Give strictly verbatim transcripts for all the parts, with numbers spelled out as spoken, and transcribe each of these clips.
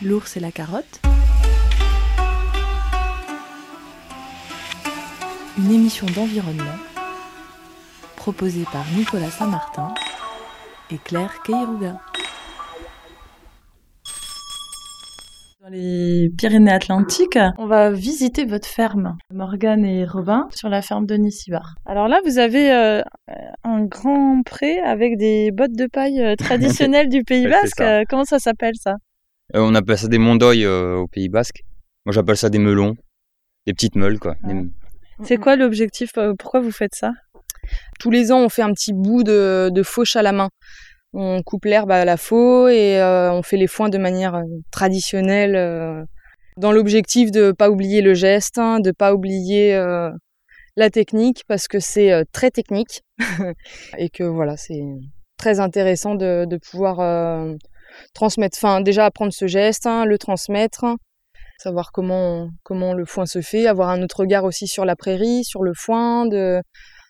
L'ours et la carotte. Une émission d'environnement proposée par Nicolas Saint-Martin et Claire Queiroga. Dans les Pyrénées-Atlantiques, on va visiter votre ferme, Morgane et Robin, sur la ferme de Nissibar. Alors là, vous avez euh, un grand pré avec des bottes de paille euh, traditionnelles du Pays Ouais, Basque. c'est ça. Euh, Comment ça s'appelle ça? Euh, on appelle ça des mondoïs euh, au Pays Basque. Moi, j'appelle ça des melons, des petites meules, quoi. Ouais. Des- C'est quoi l'objectif? euh, Pourquoi vous faites ça? Tous les ans, on fait un petit bout de, de fauche à la main. On coupe l'herbe à la faux et euh, on fait les foins de manière euh, traditionnelle, euh, dans l'objectif de pas oublier le geste, hein, de pas oublier euh, la technique, parce que c'est euh, très technique et que voilà, c'est très intéressant de, de pouvoir euh, transmettre, enfin déjà apprendre ce geste, hein, le transmettre, savoir comment comment le foin se fait, avoir un autre regard aussi sur la prairie, sur le foin, de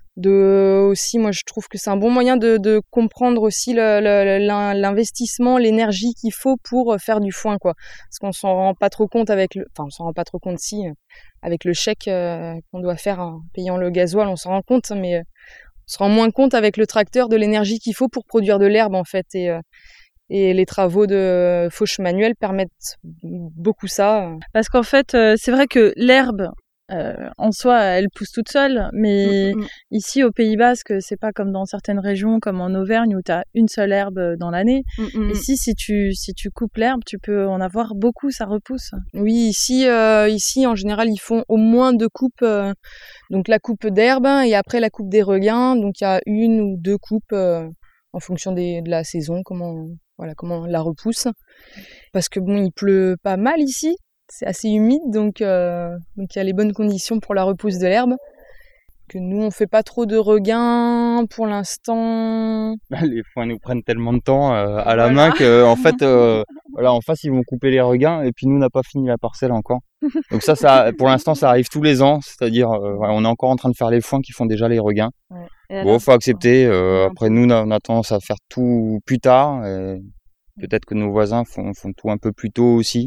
de aussi, moi je trouve que c'est un bon moyen de, de comprendre aussi le, le, l'in- l'investissement, l'énergie qu'il faut pour faire du foin, quoi. Parce qu'on s'en rend pas trop compte avec le, enfin on s'en rend pas trop compte si, euh, avec le chèque euh, qu'on doit faire en payant le gasoil, on s'en rend compte, mais euh, on se rend moins compte avec le tracteur de l'énergie qu'il faut pour produire de l'herbe en fait. Et, euh, et les travaux de fauche manuelle permettent beaucoup ça. Parce qu'en fait, euh, c'est vrai que l'herbe, euh, en soi, elle pousse toute seule, mais Mm, mm, mm. ici au Pays Basque, c'est pas comme dans certaines régions, comme en Auvergne, où tu as une seule herbe dans l'année. Mm, mm, mm. Ici, si tu, si tu coupes l'herbe, tu peux en avoir beaucoup, ça repousse. Oui, ici, euh, ici en général, ils font au moins deux coupes. euh, donc la coupe d'herbe et après la coupe des regains. Donc il y a une ou deux coupes euh, en fonction des, de la saison, comment, voilà, comment la repousse. Parce que bon, il pleut pas mal ici, c'est assez humide, donc euh, donc il y a les bonnes conditions pour la repousse de l'herbe. Que nous, on fait pas trop de regains pour l'instant. Les foins nous prennent tellement de temps euh, à la Voilà. main que, en fait, euh, voilà, en face, ils vont couper les regains et puis nous, on n'a pas fini la parcelle encore. Donc ça, ça, pour l'instant, ça arrive tous les ans. C'est-à-dire, euh, voilà, on est encore en train de faire les foins qui font déjà les regains. Et Bon, alors, faut accepter. euh, Ouais. après, nous, on a, on a tendance à faire tout plus tard. et peut-être que nos voisins font, font tout un peu plus tôt aussi.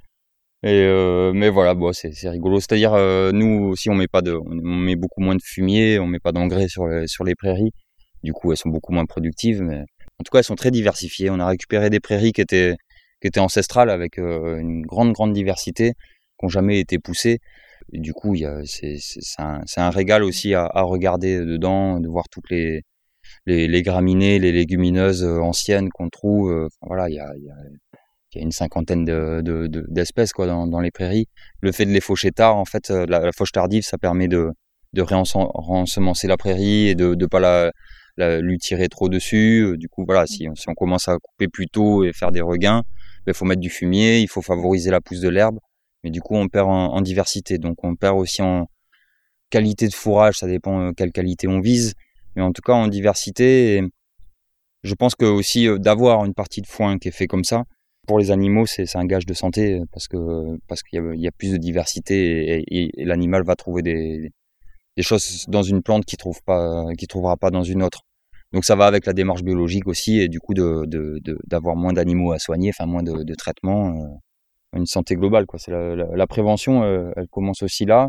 Et euh, mais voilà, bon, c'est, c'est rigolo. C'est-à-dire, euh, nous aussi, on met pas de, on on met beaucoup moins de fumier, on met pas d'engrais sur les, sur les prairies. Du coup, elles sont beaucoup moins productives, mais en tout cas, elles sont très diversifiées. On a récupéré des prairies qui étaient, qui étaient ancestrales avec euh, une grande, grande diversité, qui n'ont jamais été poussées. Et du coup, il y a, c'est, c'est, c'est un, c'est un régal aussi à, à regarder dedans, de voir toutes les, les, les graminées, les légumineuses euh, anciennes qu'on trouve. euh, Enfin, voilà, il y a, il y a il y a une cinquantaine de, de, de- d'espèces quoi dans, dans les prairies. Le fait de les faucher tard, en fait, euh, la, la fauche tardive, ça permet de, de réense- réensemencer la prairie et de ne pas la, la- lui tirer trop dessus. Euh, Du coup, voilà, si on, si on commence à couper plus tôt et faire des regains, il faut mettre du fumier, il faut favoriser la pousse de l'herbe. Mais du coup, on perd en, en diversité. Donc, on perd aussi en qualité de fourrage, ça dépend euh, quelle qualité on vise. Mais en tout cas, en diversité, et je pense que aussi euh, d'avoir une partie de foin qui est fait comme ça, pour les animaux, c'est, c'est un gage de santé euh, parce que parce qu'il y a, il y a plus de diversité et, et- et l'animal va trouver des, des choses dans une plante qu'il trouve pas, qu'il trouvera pas dans une autre. Donc ça va avec la démarche biologique aussi et du coup de, de, de- d'avoir moins d'animaux à soigner, enfin moins de, de traitements, euh, une santé globale quoi. C'est la, la, la prévention, euh, elle commence aussi là.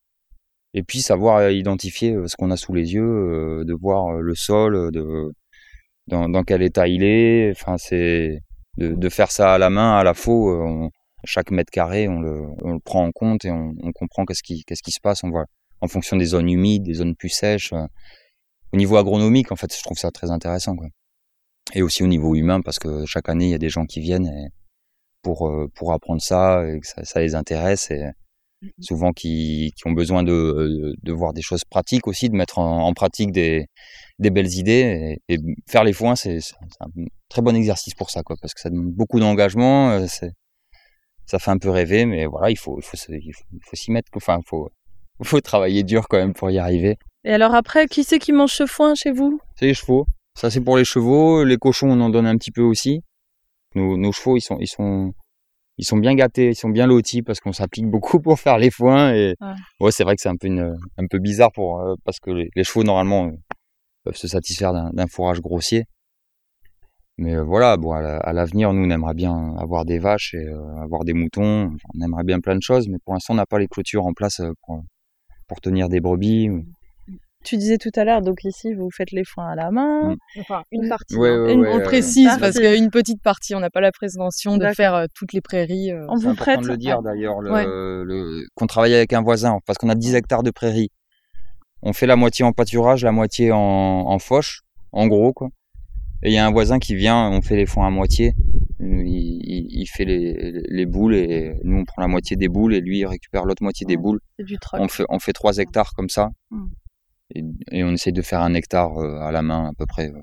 Et puis savoir euh, identifier euh, ce qu'on a sous les yeux, euh, de voir euh, le sol, euh, de dans, dans quel état il est. Enfin, c'est de, de faire ça à la main, à la faux. euh, on- chaque mètre carré, on le, on le prend en compte et on, on comprend qu'est-ce qui, qu'est-ce qui se passe. On voit en fonction des zones humides, des zones plus sèches. euh. Au niveau agronomique, en fait, je trouve ça très intéressant, quoi. Et aussi au niveau humain, parce que chaque année, il y a des gens qui viennent et pour euh, pour apprendre ça et que ça, ça les intéresse et souvent qui, qui ont besoin de, de voir des choses pratiques aussi, de mettre en, en pratique des, des belles idées. Et, et faire les foins, c'est, c'est un très bon exercice pour ça, quoi, parce que ça demande beaucoup d'engagement, euh, c'est, ça fait un peu rêver, mais voilà, il faut, il faut, se- il faut, il faut s'y mettre, quoi. Enfin, il faut, il faut travailler dur quand même pour y arriver. Et alors après, qui c'est qui mange ce foin chez vous? C'est les chevaux. Ça, c'est pour les chevaux. Les cochons, on en donne un petit peu aussi. Nos, nos chevaux, ils sont, ils sont, ils sont bien gâtés, ils sont bien lotis parce qu'on s'applique beaucoup pour faire les foins. Et Ouais. ouais, c'est vrai que c'est un peu une, un peu bizarre pour, euh, parce que les, les chevaux, normalement, euh, peuvent se satisfaire d'un, d'un fourrage grossier. Mais euh, voilà, bon, à, la- à l'avenir, nous, on aimerait bien avoir des vaches et euh, avoir des moutons. Enfin, on aimerait bien plein de choses, mais pour l'instant, on n'a pas les clôtures en place euh, pour, pour tenir des brebis. Tu disais tout à l'heure, donc ici, vous faites les foins à la main. Mm. Enfin, une partie. Ouais, hein. ouais, Une- ouais, on euh, précise partie. parce qu'une petite partie, on n'a pas la prétention de D'accord. faire euh, toutes les prairies. euh. On C'est vous important prête de le dire d'ailleurs, le, Ouais. le- qu'on travaille avec un voisin, parce qu'on a dix hectares de prairies. On fait la moitié en pâturage, la moitié en, en fauche, en gros, quoi. Et il y a un voisin qui vient, on fait les foins à moitié. Il, il, il fait les, les boules et nous on prend la moitié des boules et lui il récupère l'autre moitié des Ouais. boules. C'est du troc. On fait, on fait trois hectares comme ça. Mm. Et, et on essaye de faire un hectare euh, à la main à peu près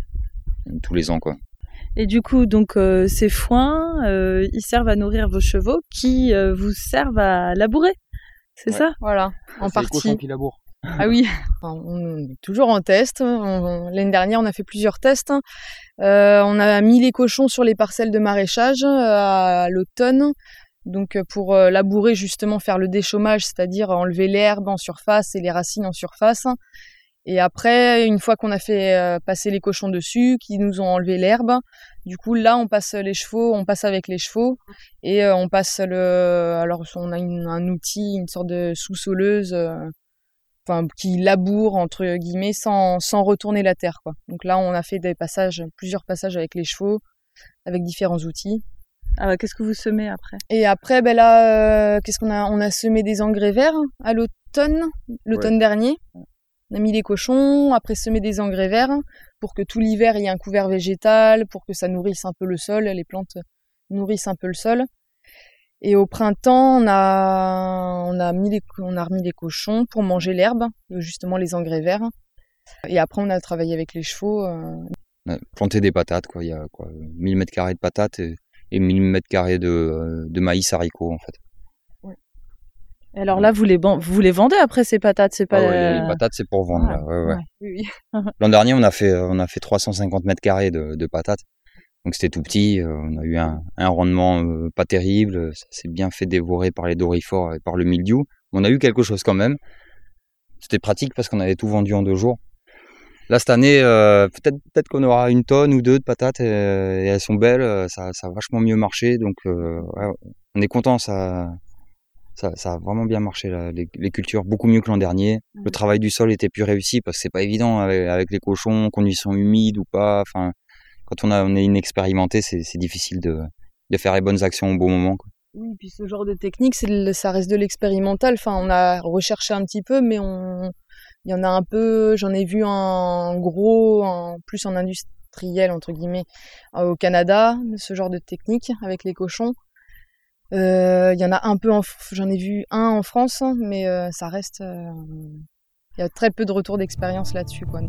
euh, tous les ans, quoi. Et du coup, donc euh, ces foins, euh, ils servent à nourrir vos chevaux qui euh, vous servent à labourer. C'est Ouais. ça? Voilà, en C'est les cochons partie. qui labourent. Ah oui, enfin, on est toujours en test. On- on- L'année dernière, on a fait plusieurs tests. Euh, on a mis les cochons sur les parcelles de maraîchage euh, à l'automne. Donc euh, pour euh, labourer justement, faire le déchômage, c'est-à-dire enlever l'herbe en surface et les racines en surface. Et après, une fois qu'on a fait euh, passer les cochons dessus, qui nous ont enlevé l'herbe, du coup là on passe les chevaux, on passe avec les chevaux et euh, on passe le. Alors on a une- un outil, une sorte de sous-soleuse, euh, enfin qui laboure entre guillemets sans sans retourner la terre, quoi. Donc là on a fait des passages, plusieurs passages avec les chevaux, avec différents outils. Ah bah, qu'est-ce que vous semez après? Et après, ben là, euh, qu'est-ce qu'on a? On a semé des engrais verts à l'automne, l'automne dernier. On a mis les cochons, après semé des engrais verts pour que tout l'hiver il y ait un couvert végétal, pour que ça nourrisse un peu le sol, les plantes nourrissent un peu le sol. Et au printemps, on a, on a mis les, on a remis les cochons pour manger l'herbe, justement les engrais verts. Et après, on a travaillé avec les chevaux. euh, On a planté des patates, quoi. Il y a quoi, mille mètres carrés de patates et, et mille mètres carrés de, euh, de maïs haricots, en fait. Et alors là, vous les, ban- vous les vendez après ces patates, c'est pas. Ah ouais, les, les patates, c'est pour vendre, Ouais, là. Ouais, ouais. ouais. Oui, oui. L'an dernier, on a fait, on a fait trois cent cinquante mètres carrés de, de patates. Donc c'était tout petit. euh, On a eu un, un rendement euh, pas terrible. Ça s'est bien fait dévorer par les dorifores et par le mildiou. On a eu quelque chose quand même. C'était pratique parce qu'on avait tout vendu en deux jours. Là, cette année, euh, peut-être peut-être qu'on aura une tonne ou deux de patates et, et elles sont belles. euh, Ça, ça a vachement mieux marché. Donc, euh, ouais, on est content. Ça, ça, ça a vraiment bien marché, là, les, les cultures, beaucoup mieux que l'an dernier. Le travail du sol était plus réussi parce que c'est pas évident avec, avec les cochons, conditions humides ou pas. Enfin, quand on, a, on est inexpérimenté, c'est, c'est difficile de, de faire les bonnes actions au bon moment, quoi. Oui, puis ce genre de technique, c'est le- ça reste de l'expérimental. Enfin, on a recherché un petit peu, mais on, il y en a un peu. J'en ai vu un gros, en plus en industriel entre guillemets, euh, au Canada, ce genre de technique avec les cochons. Euh, Il y en a un peu, en, F- j'en ai vu un en France, mais euh, ça reste. euh, Il y a très peu de retours d'expérience là-dessus, quoi.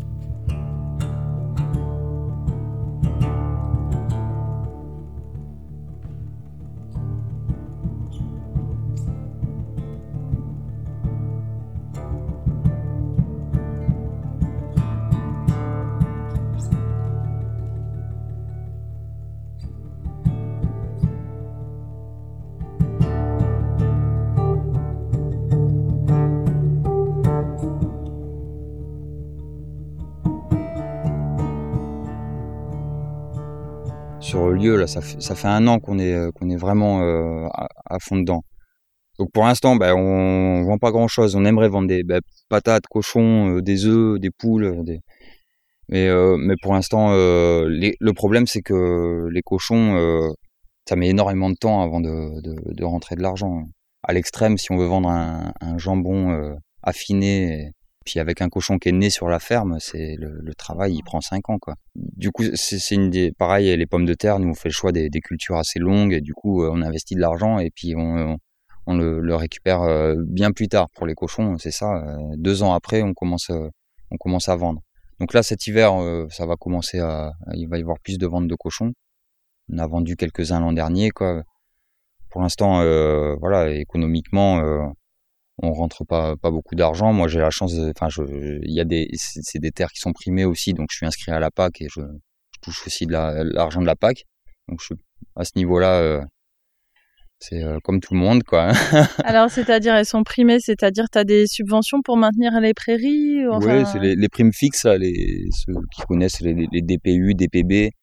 Sur le lieu, là, ça fait, ça fait un an qu'on est, euh, qu'on est vraiment euh, à, à fond dedans. Donc pour l'instant, ben, on, on vend pas grand-chose. On aimerait vendre des ben, patates, cochons, euh, des œufs, des poules, euh, des... Mais, euh, mais pour l'instant, euh, les- le problème c'est que les cochons, euh, ça met énormément de temps avant de, de, de rentrer de l'argent. À l'extrême, si on veut vendre un, un jambon euh, affiné, et puis avec un cochon qui est né sur la ferme, c'est le, le travail, il prend cinq ans, quoi. Du coup, c'est, c'est une des, pareil, les pommes de terre, nous on fait le choix des, des cultures assez longues, et du coup, euh, on investit de l'argent et puis on, on, on le, le récupère euh, bien plus tard. Pour les cochons, c'est ça. euh, deux ans après, on commence, euh, on commence à vendre. Donc là, cet hiver, euh, ça va commencer à, il va y avoir plus de ventes de cochons. On a vendu quelques-uns l'an dernier, quoi. Pour l'instant, euh, voilà, économiquement, euh, on rentre pas pas beaucoup d'argent. Moi, j'ai la chance, de- enfin, je, il y a des, c'est c'est des terres qui sont primées aussi, donc je suis inscrit à la P A C et je, je touche aussi de la, l'argent de la P A C. Donc je, à ce niveau-là, euh, c'est euh, comme tout le monde, quoi. Alors, c'est-à-dire, elles sont primées, c'est-à-dire, tu as des subventions pour maintenir les prairies ou Ouais, enfin... c'est les, les primes fixes, là, les, ceux qui connaissent les, les D P U, D P B.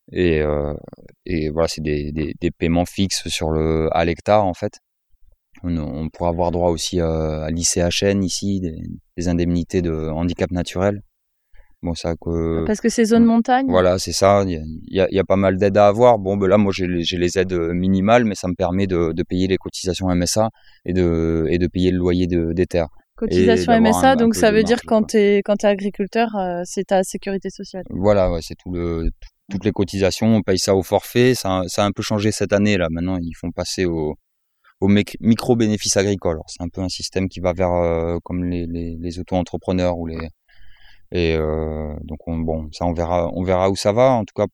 Et, euh, et voilà, c'est des, des, des paiements fixes sur le, à l'hectare en fait. On, on pourra avoir droit aussi à, à l'I C H N ici, des, des indemnités de handicap naturel. Bon, ça que Parce que c'est zone montagne. Voilà, c'est ça. Il y a, il y a, il y a pas mal d'aides à avoir. Bon, ben là, moi, j'ai les, j'ai les aides minimales, mais ça me permet de, de payer les cotisations M S A et de, et de payer le loyer de, des terres. Cotisation M S A, un, donc un ça veut marge, dire quand tu es quand t'es agriculteur, euh, c'est ta sécurité sociale. Voilà, ouais, c'est tout le, tout, toutes les cotisations. On paye ça au forfait. Ça, ça a un peu changé cette année là. Maintenant, ils font passer au, au micro bénéfice agricole. Alors, c'est un peu un système qui va vers euh, comme les, les, les auto-entrepreneurs ou les Et euh, donc on, bon, ça on verra, on verra où ça va. En tout cas,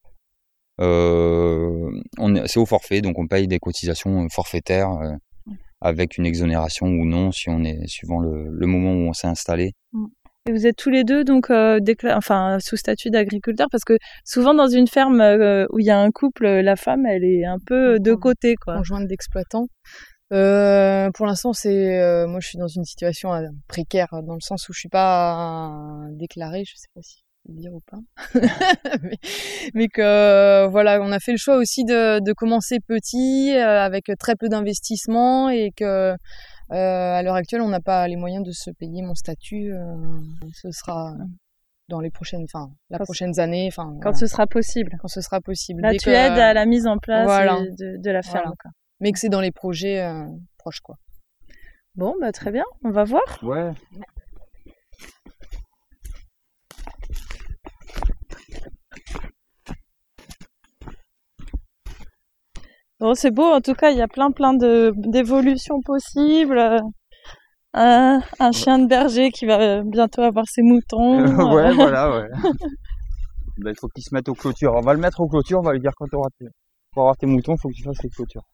euh, on est, c'est au forfait, donc on paye des cotisations forfaitaires euh, avec une exonération ou non, si on est suivant le, le moment où on s'est installé. Et vous êtes tous les deux donc euh, décla- enfin sous statut d'agriculteur, parce que souvent dans une ferme euh, où il y a un couple, la femme elle est un peu de côté, quoi. Conjointe d'exploitant. Euh, pour l'instant, c'est euh, moi je suis dans une situation euh, précaire dans le sens où je suis pas euh, déclarée, je sais pas si je peux le dire ou pas, mais, mais que euh, voilà, on a fait le choix aussi de, de commencer petit euh, avec très peu d'investissement et que euh, à l'heure actuelle on n'a pas les moyens de se payer mon statut. Euh, ce sera dans les prochaines, enfin la quand prochaines années, enfin quand voilà. ce sera possible. Quand ce sera possible. Là, Dès tu que, aides à la mise en place voilà. de, de la ferme. Voilà. Quoi. Mais que c'est dans les projets euh, proches, quoi. Bon, bah très bien, on va voir. Ouais. Bon, c'est beau, en tout cas, il y a plein plein de d'évolutions possibles. Un, un chien de berger qui va bientôt avoir ses moutons. ouais, voilà, ouais. Ben, il faut qu'il se mette aux clôtures. On va le mettre aux clôtures, on va lui dire quand tu auras tes... pour avoir tes moutons, il faut que tu fasses les clôtures.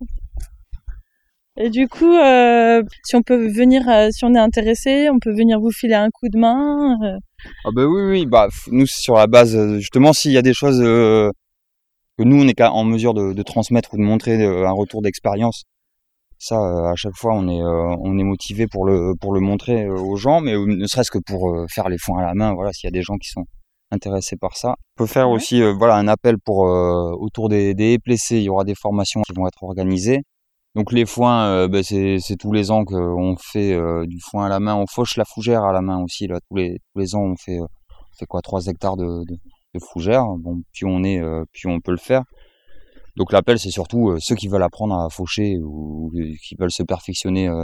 Et du coup, euh, si on peut venir, euh, si on est intéressé, on peut venir vous filer un coup de main. Euh. Ah ben oui, oui, bah nous sur la base, justement, s'il y a des choses euh, que nous on est en mesure de, de transmettre ou de montrer euh, un retour d'expérience, ça euh, à chaque fois on est euh, on est motivé pour le pour le montrer euh, aux gens, mais ne serait-ce que pour euh, faire les foins à la main. Voilà, s'il y a des gens qui sont intéressés par ça, on peut faire ouais. aussi euh, voilà un appel pour euh, autour des des haies plessées. Il y aura des formations qui vont être organisées. Donc les foins, euh, ben c'est, c'est tous les ans qu'on fait euh, du foin à la main. On fauche la fougère à la main aussi. Là, tous les tous les ans, on fait, euh, on fait quoi, trois hectares de, de, de fougère. Bon, puis on est, euh, puis on peut le faire. Donc l'appel, c'est surtout euh, ceux qui veulent apprendre à faucher ou, ou qui veulent se perfectionner euh,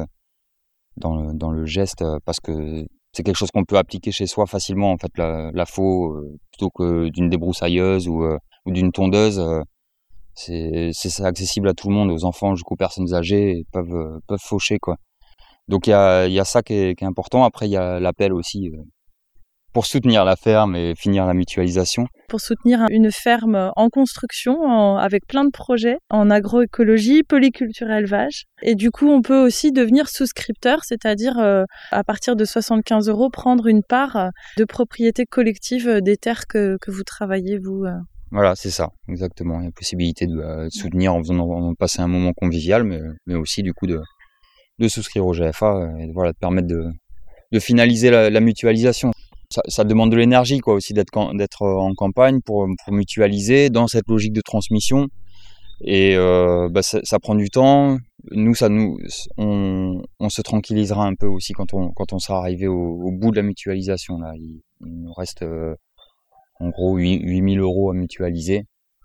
dans le dans le geste, euh, parce que c'est quelque chose qu'on peut appliquer chez soi facilement. En fait, la, la faux euh, plutôt que d'une débroussailleuse ou euh, ou d'une tondeuse. Euh, c'est c'est accessible à tout le monde, aux enfants jusqu'aux personnes âgées, et peuvent euh, peuvent faucher quoi. Donc il y a il y a ça qui est, qui est important. Après il y a l'appel aussi euh, pour soutenir la ferme et finir la mutualisation. Pour soutenir une ferme en construction, en, avec plein de projets en agroécologie, polyculture et élevage. Et du coup, on peut aussi devenir souscripteur, c'est-à-dire euh, à partir de soixante-quinze euros, prendre une part de propriété collective des terres que, que vous travaillez, vous. Euh. Voilà, c'est ça, exactement. Il y a possibilité de, euh, de soutenir en faisant en passer un moment convivial, mais, mais aussi du coup de, de souscrire au G F A et voilà, de permettre de, de finaliser la, la mutualisation. Ça, ça demande de l'énergie quoi aussi d'être, d'être en campagne pour, pour mutualiser dans cette logique de transmission. Et euh, bah ça, ça prend du temps. Nous, ça nous, on, on se tranquillisera un peu aussi quand on, quand on sera arrivé au, au bout de la mutualisation. Là, il, il nous reste euh, en gros huit mille euros à mutualiser.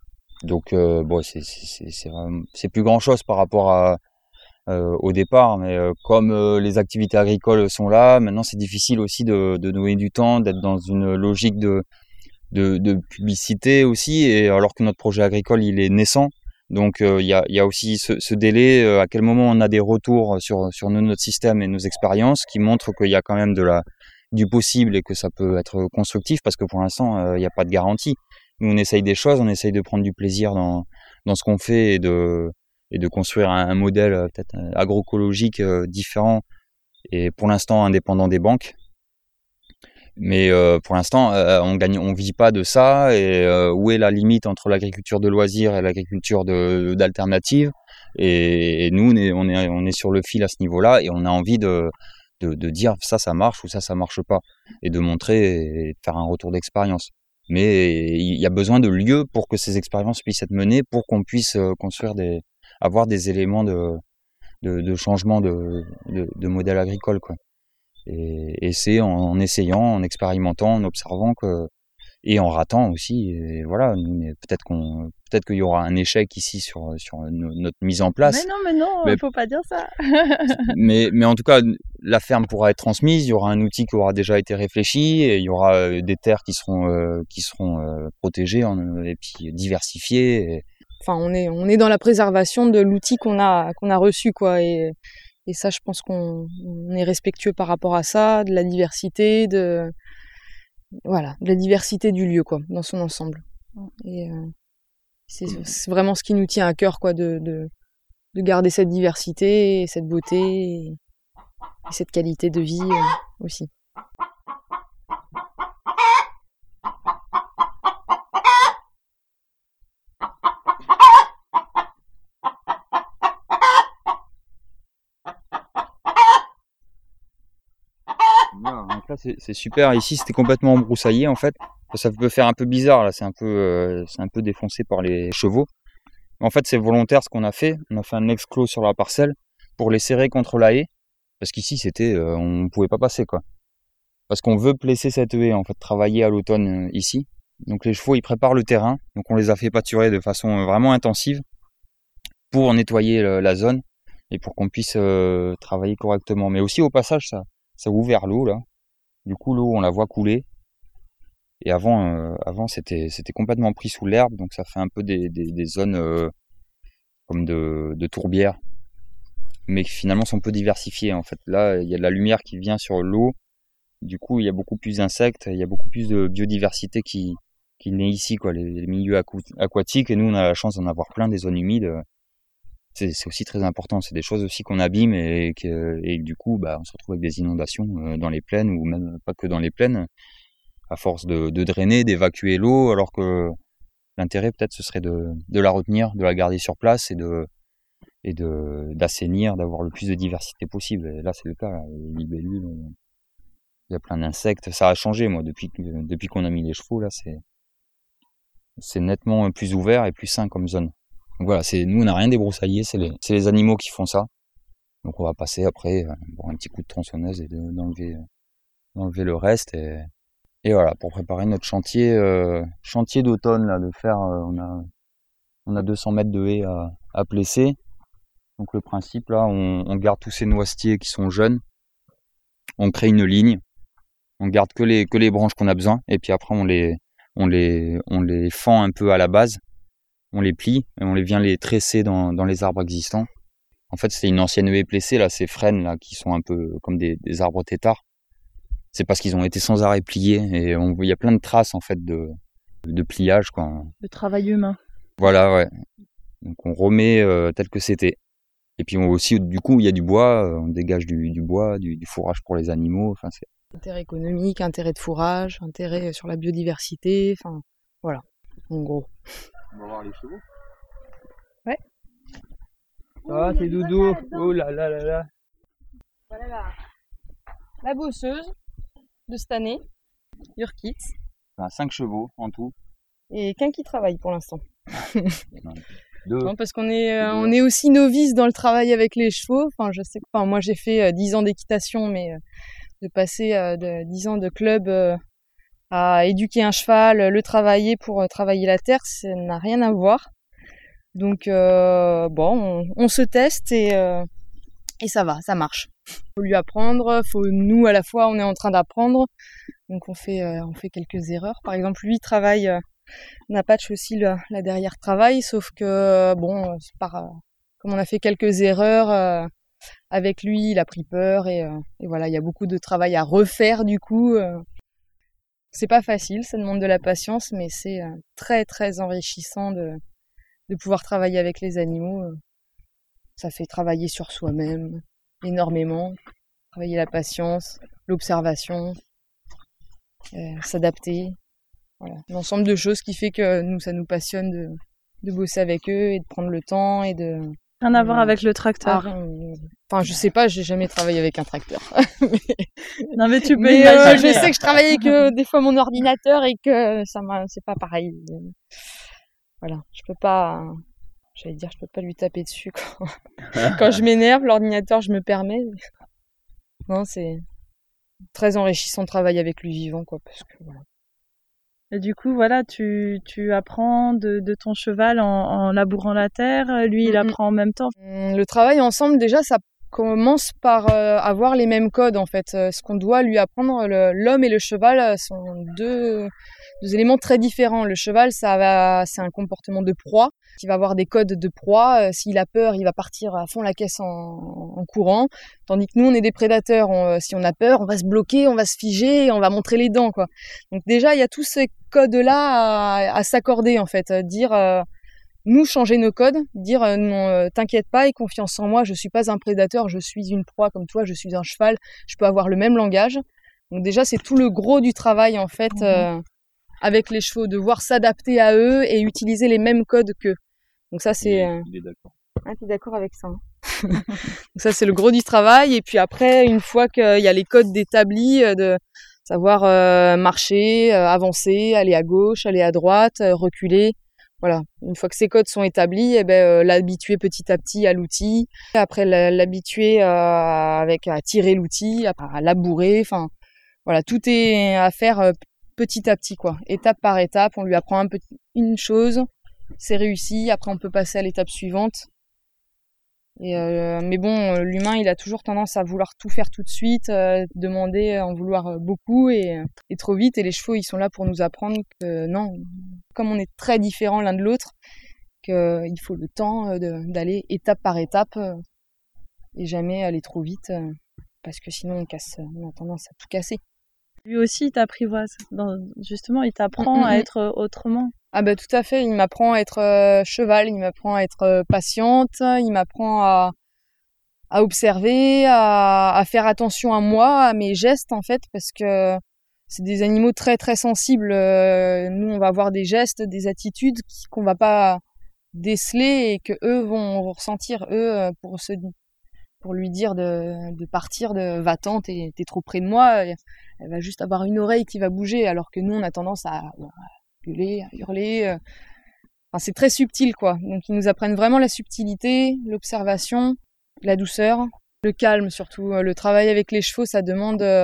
Donc euh, bon, c'est c'est c'est vraiment, c'est plus grand chose par rapport à euh, au départ, mais euh, comme euh, les activités agricoles sont là, maintenant c'est difficile aussi de de donner du temps, d'être dans une logique de de de publicité aussi, et alors que notre projet agricole il est naissant. Donc il euh, y a il y a aussi ce, ce délai, euh, à quel moment on a des retours sur sur nous, notre système et nos expériences qui montrent qu'il y a quand même de la du possible et que ça peut être constructif, parce que pour l'instant il euh, n'y a pas de garantie. Nous on essaye des choses, on essaye de prendre du plaisir dans dans ce qu'on fait et de et de construire un, un modèle euh, peut-être agroécologique euh, différent et pour l'instant indépendant des banques. Mais euh, pour l'instant euh, on gagne on vit pas de ça, et euh, où est la limite entre l'agriculture de loisirs et l'agriculture de d'alternative, et, et nous on est on est on est sur le fil à ce niveau-là, et on a envie de De, de dire ça ça marche ou ça ça marche pas, et de montrer et de faire un retour d'expérience. mais il y a besoin de lieux pour que ces expériences puissent être menées, pour qu'on puisse construire des, avoir des éléments de, de, de changement de, de, de modèle agricole, quoi. Et, et c'est en, en essayant, en expérimentant, en observant que, et en ratant aussi. Et voilà, peut-être qu'on, peut-être qu'il y aura un échec ici sur sur no, notre mise en place. Mais non, mais non, mais, faut pas dire ça. mais mais en tout cas, la ferme pourra être transmise. Il y aura un outil qui aura déjà été réfléchi, et il y aura des terres qui seront euh, qui seront euh, protégées en, et puis diversifiées. Et... Enfin, on est on est dans la préservation de l'outil qu'on a qu'on a reçu, quoi. Et et ça, je pense qu'on on est respectueux par rapport à ça, de la diversité, de voilà, de la diversité du lieu, quoi, dans son ensemble. Et euh, c'est, c'est vraiment ce qui nous tient à cœur, quoi, de, de, de garder cette diversité, cette beauté et, et cette qualité de vie euh, aussi. Donc là, c'est, c'est super. Ici, c'était complètement embroussaillé, en fait. Ça peut faire un peu bizarre, là. C'est un peu, euh, c'est un peu défoncé par les chevaux. En fait, c'est volontaire ce qu'on a fait. On a fait un exclos sur la parcelle pour les serrer contre la haie. Parce qu'ici, c'était, euh, on pouvait pas passer, quoi. Parce qu'on veut placer cette haie, en fait, travailler à l'automne euh, ici. Donc les chevaux, ils préparent le terrain. Donc on les a fait pâturer de façon vraiment intensive pour nettoyer le, la zone et pour qu'on puisse euh, travailler correctement. Mais aussi, au passage, ça, ça a ouvert l'eau, là. Du coup, l'eau, on la voit couler. Et avant, euh, avant c'était, c'était complètement pris sous l'herbe, donc ça fait un peu des, des, des zones euh, comme de, de tourbières, mais qui finalement sont peu diversifiées. En fait, là, il y a de la lumière qui vient sur l'eau. Du coup, il y a beaucoup plus d'insectes, il y a beaucoup plus de biodiversité qui, qui naît ici, quoi, les, les milieux aquatiques. Et nous, on a la chance d'en avoir plein, des zones humides. C'est, c'est aussi très important. C'est des choses aussi qu'on abîme et que, et du coup, bah, on se retrouve avec des inondations dans les plaines, ou même pas que dans les plaines, à force de, de drainer, d'évacuer l'eau, alors que l'intérêt peut-être ce serait de, de la retenir, de la garder sur place et de et de d'assainir, d'avoir le plus de diversité possible. Et là, c'est le cas. Là. Les libellules, il y a plein d'insectes. Ça a changé, moi, depuis depuis qu'on a mis les chevaux. Là, c'est c'est nettement plus ouvert et plus sain comme zone. Donc voilà, c'est nous, on n'a rien débroussaillé. C'est les c'est les animaux qui font ça. Donc on va passer après bon, un petit coup de tronçonneuse et de, d'enlever d'enlever le reste. Et Et voilà, pour préparer notre chantier, euh, chantier d'automne là, de faire, euh, on a, on a deux cents mètres de haies à, à plécer. Donc le principe là, on, on garde tous ces noisetiers qui sont jeunes, on crée une ligne, on garde que les que les branches qu'on a besoin, et puis après on les, on les, on les fend un peu à la base, on les plie et on les vient les tresser dans, dans les arbres existants. En fait, c'est une ancienne haie plécée là, ces frênes là qui sont un peu comme des, des arbres têtards. C'est parce qu'ils ont été sans arrêt pliés et on, il y a plein de traces en fait de, de pliage, quoi. Le travail humain. Voilà, ouais. Donc on remet euh, tel que c'était. Et puis on aussi, du coup, il y a du bois, on dégage du, du bois, du, du fourrage pour les animaux. Enfin, c'est... Intérêt économique, intérêt de fourrage, intérêt sur la biodiversité, enfin voilà, en gros. On va voir les chevaux. Ouais. Ah, c'est Doudou. Oh là là là là. Voilà la, la bosseuse de cette année, Urkitz. Enfin, cinq chevaux en tout. Et qu'un qui travaille pour l'instant. Deux. Non, parce qu'on est, euh, on est aussi novice dans le travail avec les chevaux. Enfin, je sais que, enfin, moi j'ai fait euh, dix ans d'équitation, mais euh, de passer euh, de dix ans de club euh, à éduquer un cheval, le travailler pour euh, travailler la terre, ça n'a rien à voir. Donc euh, bon, on, on se teste et euh, et ça va, ça marche. Faut lui apprendre, faut nous à la fois on est en train d'apprendre, donc on fait euh, on fait quelques erreurs. Par exemple, lui il travaille, euh, Napatch aussi le, la derrière travail, sauf que bon, c'est par euh, comme on a fait quelques erreurs euh, avec lui, il a pris peur et, euh, et voilà, il y a beaucoup de travail à refaire du coup. Euh, c'est pas facile, ça demande de la patience, mais c'est euh, très très enrichissant de de pouvoir travailler avec les animaux. Euh, ça fait travailler sur soi-même énormément, travailler la patience, l'observation, euh, s'adapter. Voilà, l'ensemble de choses qui fait que nous, ça nous passionne de, de bosser avec eux et de prendre le temps et de, Rien à voir Ouais. avec le tracteur. Ah, rien. Enfin, je sais pas, j'ai jamais travaillé avec un tracteur. Non, mais tu peux Mais euh, imaginer. je sais que je travaille avec euh, des fois mon ordinateur et que ça m'a, c'est pas pareil. Voilà, je peux pas, j'allais dire, je peux pas lui taper dessus quand, quand je m'énerve. L'ordinateur, je me permets. Non, c'est très enrichissant de travailler avec lui vivant, quoi, parce que voilà. Et du coup, voilà, tu, tu apprends de, de ton cheval en, en labourant la terre. Lui, il Mhm. apprend en même temps. Hum, Le travail ensemble, déjà, ça commence par euh, avoir les mêmes codes, en fait. Euh, ce qu'on doit lui apprendre, le- l'homme et le cheval euh, sont deux, deux éléments très différents. Le cheval, ça va, c'est un comportement de proie, qui va avoir des codes de proie. Euh, s'il a peur, il va partir à fond la caisse en, en courant. Tandis que nous, on est des prédateurs. On, euh, si on a peur, on va se bloquer, on va se figer, et on va montrer les dents, quoi. Donc déjà, il y a tous ces codes-là à, à s'accorder, en fait. Euh, dire... euh, nous changer nos codes, dire euh, non, euh, t'inquiète pas, aie confiance en moi, je suis pas un prédateur, je suis une proie comme toi, je suis un cheval, je peux avoir le même langage. Donc déjà c'est tout le gros du travail en fait euh, avec les chevaux, devoir s'adapter à eux et utiliser les mêmes codes qu'eux. Donc ça c'est. Euh... Il est d'accord. Ah, t'es d'accord avec ça hein. Donc ça c'est le gros du travail et puis après une fois qu'il y a les codes établis, euh, de savoir euh, marcher, euh, avancer, aller à gauche, aller à droite, euh, reculer. Voilà, une fois que ces codes sont établis, eh ben, euh, l'habituer petit à petit à l'outil, après la- l'habituer euh, avec à tirer l'outil, à, à labourer, enfin voilà, tout est à faire euh, petit à petit quoi, étape par étape, on lui apprend un petit, une chose, c'est réussi, après on peut passer à l'étape suivante. Et euh, mais bon, euh, l'humain, il a toujours tendance à vouloir tout faire tout de suite, euh, demander, en vouloir euh, beaucoup et, et trop vite. Et les chevaux, ils sont là pour nous apprendre que non, comme on est très différents l'un de l'autre, qu'il faut le temps euh, de- d'aller étape par étape euh, et jamais aller trop vite, euh, parce que sinon on casse, on a tendance à tout casser. Lui aussi, il t'apprivoise. Dans- Justement, il t'apprend Mm, mm, à mm. être euh, autrement. Ah bah tout à fait, il m'apprend à être euh, cheval, il m'apprend à être euh, patiente, il m'apprend à à observer, à, à faire attention à moi, à mes gestes en fait, parce que c'est des animaux très très sensibles. Euh, nous, on va avoir des gestes, des attitudes qui- qu'on va pas déceler et que eux vont ressentir. Eux, euh, pour se, pour lui dire de, de partir, de va-t'en, t'es, t'es trop près de moi, elle va juste avoir une oreille qui va bouger, alors que nous, on a tendance à, à gueuler, à hurler. euh. Enfin, c'est très subtil, quoi. Donc, ils nous apprennent vraiment la subtilité, l'observation, la douceur, le calme surtout. Le travail avec les chevaux, ça demande euh,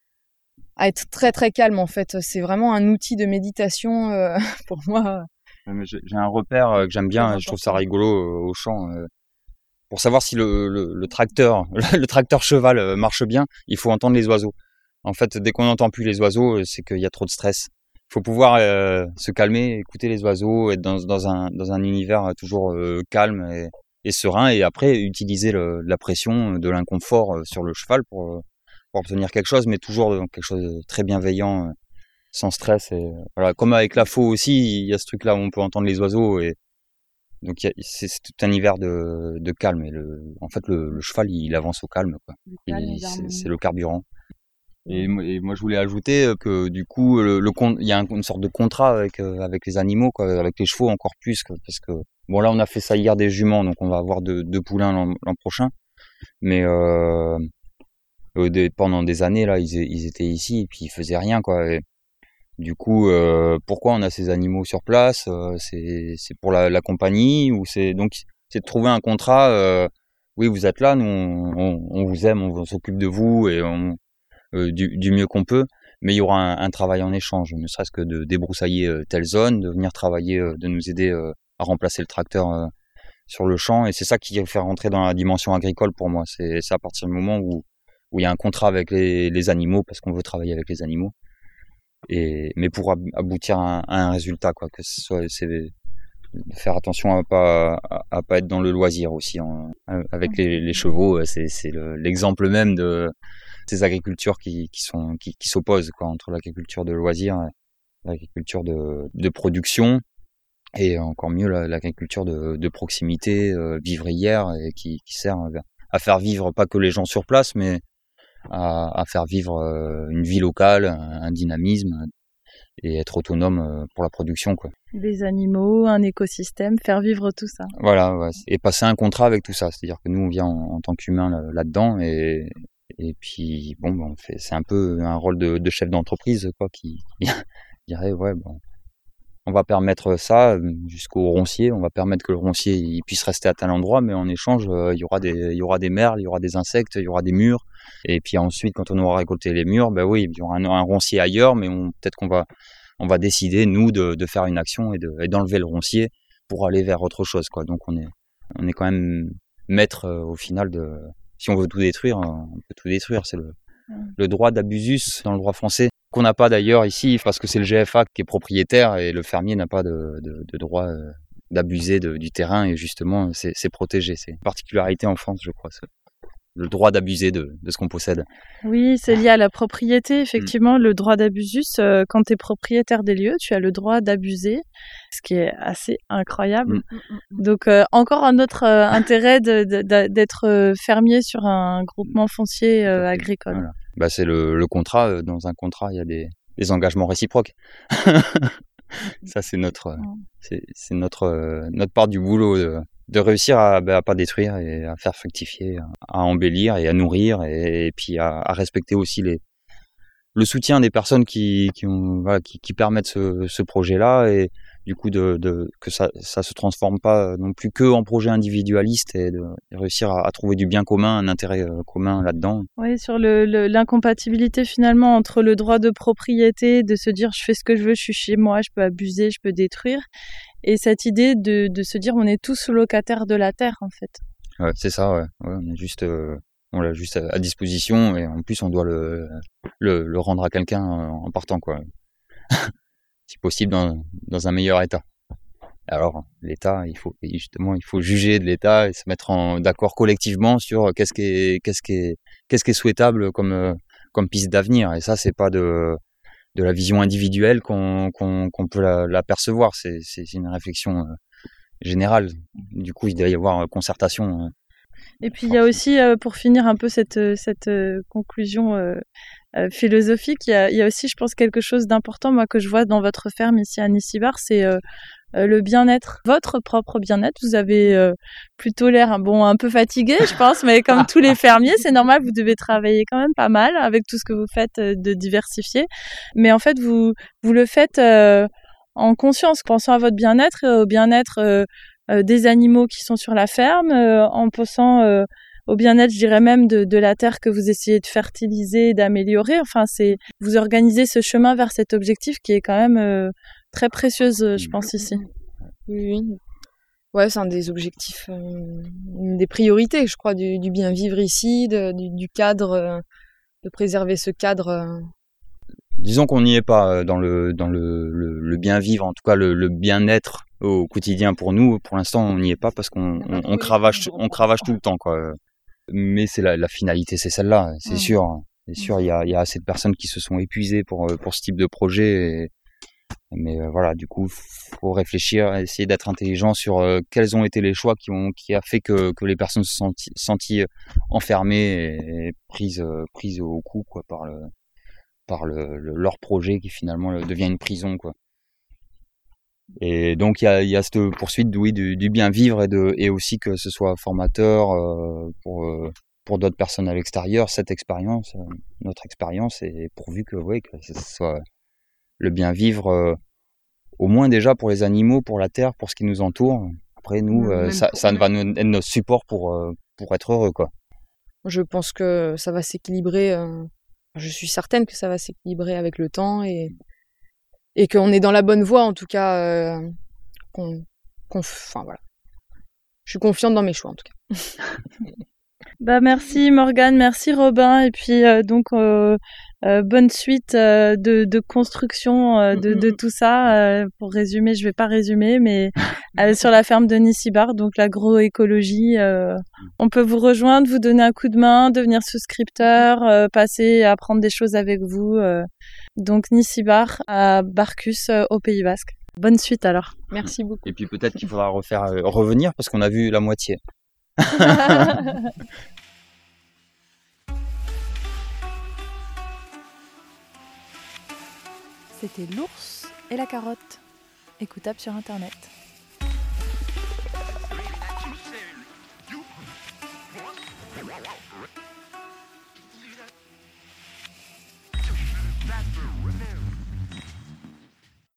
à être très très calme en fait. C'est vraiment un outil de méditation euh, pour moi. Ouais, mais J'ai j'ai un repère euh, que j'aime bien, Très je trouve ça important. rigolo euh, au champ. euh, Pour savoir si le, le, le tracteur, le tracteur cheval euh, marche bien, il faut entendre les oiseaux. En fait, dès qu'on n'entend plus les oiseaux, euh, c'est qu'il y a trop de stress. Il faut pouvoir euh, se calmer, écouter les oiseaux, être dans, dans, un, dans un univers euh, toujours euh, calme et, et serein, et après utiliser le, la pression, de l'inconfort euh, sur le cheval pour, euh, pour obtenir quelque chose, mais toujours dans quelque chose de très bienveillant, euh, sans stress. Et, euh, voilà. Comme avec la faux aussi, il y a ce truc-là où on peut entendre les oiseaux, et donc il y a- c'est c'est tout un univers de, de calme. Et le, en fait, le, le cheval, il avance au calme, quoi. calme Il- et C'est d'harmonie. c'est le carburant. Et, moi- et moi, je voulais ajouter euh, que du coup, le, le con- il y a un- une sorte de contrat avec euh, avec les animaux, quoi, avec les chevaux encore plus, quoi, parce que bon là, on a fait ça hier des juments, donc on va avoir deux, deux poulains l'an l'an prochain. Mais euh, euh, des- pendant des années là, ils, é- ils étaient ici et puis ils faisaient rien, quoi. Et du coup, euh, pourquoi on a ces animaux sur place? Euh, c'est c'est pour la, la compagnie ou c'est donc c'est de trouver un contrat. Euh, oui, vous êtes là, nous on, on- on vous aime, on s'occupe de vous et on euh, du, du mieux qu'on peut, mais il y aura un, un travail en échange, ne serait-ce que de débroussailler euh, telle zone, de venir travailler, euh, de nous aider euh, à remplacer le tracteur euh, sur le champ, et c'est ça qui fait rentrer dans la dimension agricole pour moi. C'est c'est à partir du moment où où il y a un contrat avec les, les animaux, parce qu'on veut travailler avec les animaux, et mais pour ab- aboutir à un, à un résultat, quoi, que ce soit, c'est de faire attention à pas à, à pas être dans le loisir aussi en- avec les, les chevaux. euh, C'est c'est le- l'exemple même de ces agricultures qui, qui sont qui, qui s'opposent, quoi, entre l'agriculture de loisirs, et l'agriculture de, de production, et encore mieux la- l'agriculture de, de proximité, euh, vivrière, et qui, qui sert à faire vivre pas que les gens sur place, mais à, à faire vivre euh, une vie locale, un, un dynamisme, et être autonome euh, pour la production, quoi. Des animaux, un écosystème, faire vivre tout ça. Voilà, ouais. Et passer un contrat avec tout ça, c'est-à-dire que nous on vient en, en tant qu'humain là, là-dedans et et puis bon, on fait, c'est un peu un rôle de, de chef d'entreprise, quoi, qui, qui dirait ouais bon, on va permettre ça jusqu'au roncier, on va permettre que le roncier il puisse rester à tel endroit, mais en échange euh, il y aura des il y aura des merles, il y aura des insectes, il y aura des murs, et puis ensuite quand on aura récolté les murs, ben oui il y aura un, un roncier ailleurs, mais on, peut-être qu'on va on va décider nous de, de faire une action et, de, et d'enlever le roncier pour aller vers autre chose, quoi. Donc on est on est quand même maître euh, au final de, si on veut tout détruire, on peut tout détruire, c'est le le droit d'abusus dans le droit français, qu'on n'a pas d'ailleurs ici, parce que c'est le G F A qui est propriétaire et le fermier n'a pas de, de, de droit euh, d'abuser de, du terrain, et justement c'est, c'est protégé. C'est une particularité en France, je crois, ça. Le droit d'abuser de, de ce qu'on possède. Oui, c'est lié à la propriété, effectivement, mmh. le droit d'abusus. Euh, quand tu es propriétaire des lieux, tu as le droit d'abuser, ce qui est assez incroyable. Mmh. Donc, euh, encore un autre euh, intérêt de, de, de, d'être fermier sur un groupement foncier euh, agricole. Voilà. Bah, c'est le, le contrat. Dans un contrat, il y a des, des engagements réciproques. Ça, c'est notre, c'est, c'est notre, euh, notre part du boulot. De, de réussir à, bah, à pas détruire et à faire fructifier, à embellir et à nourrir, et, et puis à, à respecter aussi les, le soutien des personnes qui, qui, ont, voilà, qui, qui permettent ce, ce projet-là, et du coup de, de, que ça ça se transforme pas non plus que en projet individualiste, et de, de réussir à, à trouver du bien commun, un intérêt commun là-dedans. Oui, sur le, le, l'incompatibilité finalement entre le droit de propriété, de se dire je fais ce que je veux, je suis chez moi, je peux abuser, je peux détruire, et cette idée de, de se dire on est tous locataires de la terre en fait. Ouais, c'est ça, ouais. Ouais, on est juste, euh, on l'a juste à, à disposition, et en plus on doit le, le, le rendre à quelqu'un en partant, quoi. Si possible dans, dans un meilleur état. Alors l'État, il faut justement, il faut juger de l'État et se mettre en, d'accord collectivement sur qu'est-ce qui est, qu'est-ce qui est, qu'est-ce qui est souhaitable comme, comme piste d'avenir. Et ça, c'est pas de de la vision individuelle qu'on, qu'on, qu'on peut la, l'apercevoir. C'est, c'est une réflexion euh, générale. Du coup, il doit y avoir concertation. Euh, Et puis il y a aussi, euh, pour finir un peu cette, cette euh, conclusion euh, euh, philosophique, il y, a, il y a aussi, je pense, quelque chose d'important, moi, que je vois dans votre ferme ici à Nissibar, c'est euh, euh, le bien-être, votre propre bien-être. Vous avez euh, plutôt l'air bon, un peu fatigué, je pense, mais comme tous les fermiers, c'est normal, vous devez travailler quand même pas mal avec tout ce que vous faites euh, de diversifier. Mais en fait, vous, vous le faites euh, en conscience, pensant à votre bien-être, au bien-être euh, euh, des animaux qui sont sur la ferme, euh, en pensant euh, au bien-être, je dirais même, de, de la terre que vous essayez de fertiliser, d'améliorer. Enfin, c'est vous organisez ce chemin vers cet objectif qui est quand même euh, très précieuse, je pense, ici. Oui, oui. Ouais, c'est un des objectifs, euh, une des priorités, je crois, du, du bien vivre ici, de, du, du cadre, euh, de préserver ce cadre. Euh. Disons qu'on n'y est pas dans le dans le, le, le bien vivre, en tout cas le, le bien-être au quotidien pour nous. Pour l'instant, on n'y est pas parce qu'on on, on cravache on cravache tout le temps, quoi. Mais c'est la, la finalité, c'est celle-là, c'est mmh. sûr. C'est sûr, il y a, il y a assez de personnes qui se sont épuisées pour, pour ce type de projet. Et, mais euh, voilà, du coup, faut réfléchir, essayer d'être intelligent sur euh, quels ont été les choix qui ont, qui a fait que, que les personnes se sont senties enfermées et, et prises, euh, prises au cou, quoi, par le, par le, le leur projet qui finalement devient une prison, quoi. Et donc il y a, il y a cette poursuite, oui, du, du bien vivre, et de et aussi que ce soit formateur euh, pour euh, pour d'autres personnes à l'extérieur, cette expérience, euh, notre expérience, et pourvu que oui, que ce soit le bien vivre, euh, au moins déjà pour les animaux, pour la terre, pour ce qui nous entoure. Après nous, euh, ça, ça va nous être notre support pour euh, pour être heureux, quoi. Je pense que ça va s'équilibrer. Euh, je suis certaine que ça va s'équilibrer avec le temps, et et qu'on est dans la bonne voie, en tout cas, euh, qu'on, qu'on, enfin voilà. Je suis confiante dans mes choix, en tout cas. Bah merci Morgane, merci Robin, et puis euh, donc euh, euh, bonne suite euh, de, de construction euh, de, de tout ça. Euh, pour résumer, je vais pas résumer, mais euh, sur la ferme de Nissibar, donc l'agroécologie, euh, on peut vous rejoindre, vous donner un coup de main, devenir souscripteur, euh, passer à apprendre des choses avec vous. Euh, donc Nissibar à Barcus, euh, au Pays Basque. Bonne suite alors. Merci beaucoup. Et puis peut-être qu'il faudra refaire euh, revenir parce qu'on a vu la moitié. C'était L'ours et la carotte, écoutable sur internet.